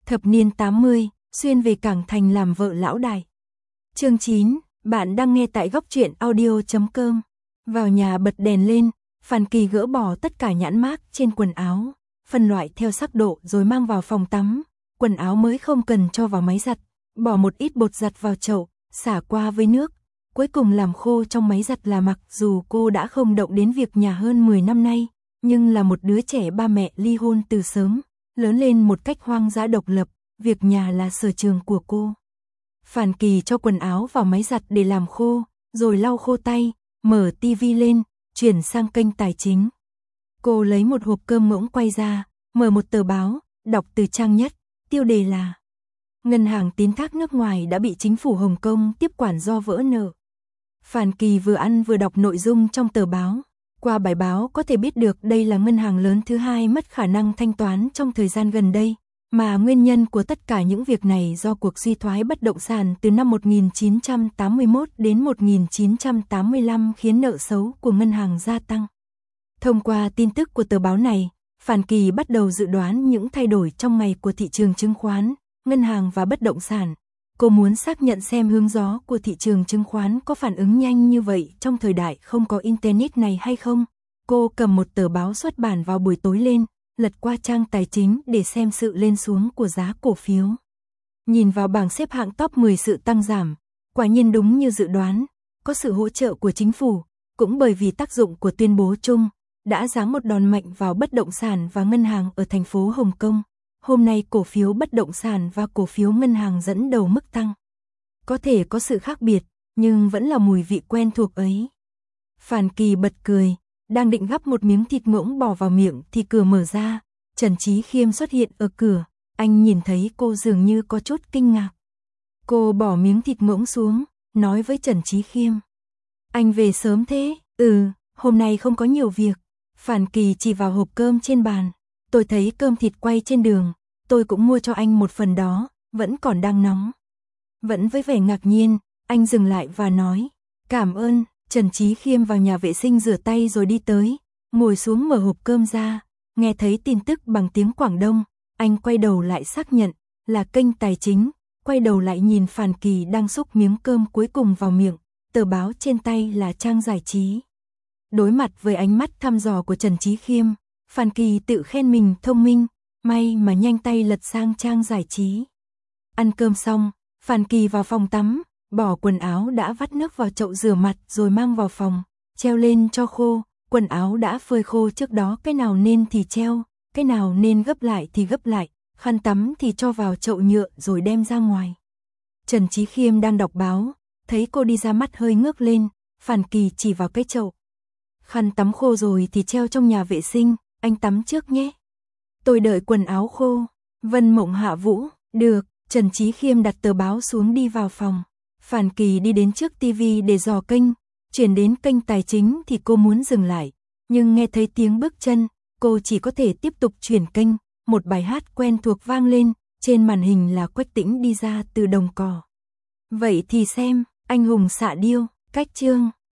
Thập niên 80, xuyên về Cảng Thành làm vợ lão đại. Chương 9, bạn đang nghe tại góc truyện audio.com. Vào nhà bật đèn lên, Phan Kỳ gỡ bỏ tất cả nhãn mác trên quần áo, phân loại theo sắc độ rồi mang vào phòng tắm. Quần áo mới không cần cho vào máy giặt, bỏ một ít bột giặt vào chậu, xả qua với nước, cuối cùng làm khô trong máy giặt là mặc. Dù cô đã không động đến việc nhà hơn 10 năm nay, nhưng là một đứa trẻ ba mẹ ly hôn từ sớm, lớn lên một cách hoang dã độc lập, việc nhà là sở trường của cô. Phan Kỳ cho quần áo vào máy giặt để làm khô, rồi lau khô tay, mở tivi lên, chuyển sang kênh tài chính. Cô lấy một hộp cơm ngỗng quay ra, mở một tờ báo, đọc từ trang nhất, tiêu đề là Ngân hàng tín thác nước ngoài đã bị chính phủ Hồng Kông tiếp quản do vỡ nợ. Phan Kỳ vừa ăn vừa đọc nội dung trong tờ báo. Qua bài báo có thể biết được đây là ngân hàng lớn thứ hai mất khả năng thanh toán trong thời gian gần đây, mà nguyên nhân của tất cả những việc này do cuộc suy thoái bất động sản từ năm 1981 đến 1985 khiến nợ xấu của ngân hàng gia tăng. Thông qua tin tức của tờ báo này, Phan Kỳ bắt đầu dự đoán những thay đổi trong ngày của thị trường chứng khoán, ngân hàng và bất động sản. Cô muốn xác nhận xem hướng gió của thị trường chứng khoán có phản ứng nhanh như vậy trong thời đại không có Internet này hay không. Cô cầm một tờ báo xuất bản vào buổi tối lên, lật qua trang tài chính để xem sự lên xuống của giá cổ phiếu. Nhìn vào bảng xếp hạng top 10 sự tăng giảm, quả nhiên đúng như dự đoán, có sự hỗ trợ của chính phủ, cũng bởi vì tác dụng của tuyên bố chung, đã giáng một đòn mạnh vào bất động sản và ngân hàng ở thành phố Hồng Kông. Hôm nay cổ phiếu bất động sản và cổ phiếu ngân hàng dẫn đầu mức tăng. Có thể có sự khác biệt, nhưng vẫn là mùi vị quen thuộc ấy. Phan Kỳ bật cười, đang định gắp một miếng thịt ngỗng bỏ vào miệng thì cửa mở ra, Trần Chí Khiêm xuất hiện ở cửa, anh nhìn thấy cô dường như có chút kinh ngạc. Cô bỏ miếng thịt ngỗng xuống, nói với Trần Chí Khiêm. Anh về sớm thế? Hôm nay không có nhiều việc. Phan Kỳ chỉ vào hộp cơm trên bàn. Tôi thấy cơm thịt quay trên đường, tôi cũng mua cho anh một phần đó, vẫn còn đang nóng. Vẫn với vẻ ngạc nhiên, anh dừng lại và nói, cảm ơn. Trần Chí Khiêm vào nhà vệ sinh rửa tay rồi đi tới, ngồi xuống mở hộp cơm ra, nghe thấy tin tức bằng tiếng Quảng Đông, anh quay đầu lại xác nhận, là kênh tài chính, quay đầu lại nhìn Phan Kỳ đang xúc miếng cơm cuối cùng vào miệng, tờ báo trên tay là trang giải trí. Đối mặt với ánh mắt thăm dò của Trần Chí Khiêm, Phan Kỳ tự khen mình thông minh, may mà nhanh tay lật sang trang giải trí. Ăn cơm xong, Phan Kỳ vào phòng tắm, bỏ quần áo đã vắt nước vào chậu rửa mặt rồi mang vào phòng, treo lên cho khô. Quần áo đã phơi khô trước đó, cái nào nên thì treo, cái nào nên gấp lại thì gấp lại, khăn tắm thì cho vào chậu nhựa rồi đem ra ngoài. Trần Chí Khiêm đang đọc báo, thấy cô đi ra mắt hơi ngước lên, Phan Kỳ chỉ vào cái chậu. Khăn tắm khô rồi thì treo trong nhà vệ sinh, anh tắm trước nhé. Tôi đợi quần áo khô. Vân Mộng hạ vũ, được. Trần Chí Khiêm đặt tờ báo xuống đi vào phòng. Phan Kỳ đi đến trước tivi để dò kênh, chuyển đến kênh tài chính thì cô muốn dừng lại, nhưng nghe thấy tiếng bước chân, cô chỉ có thể tiếp tục chuyển kênh. Một bài hát quen thuộc vang lên, trên màn hình là Quách Tĩnh đi ra từ đồng cỏ. Vậy thì xem, anh hùng xạ điêu, cách chương.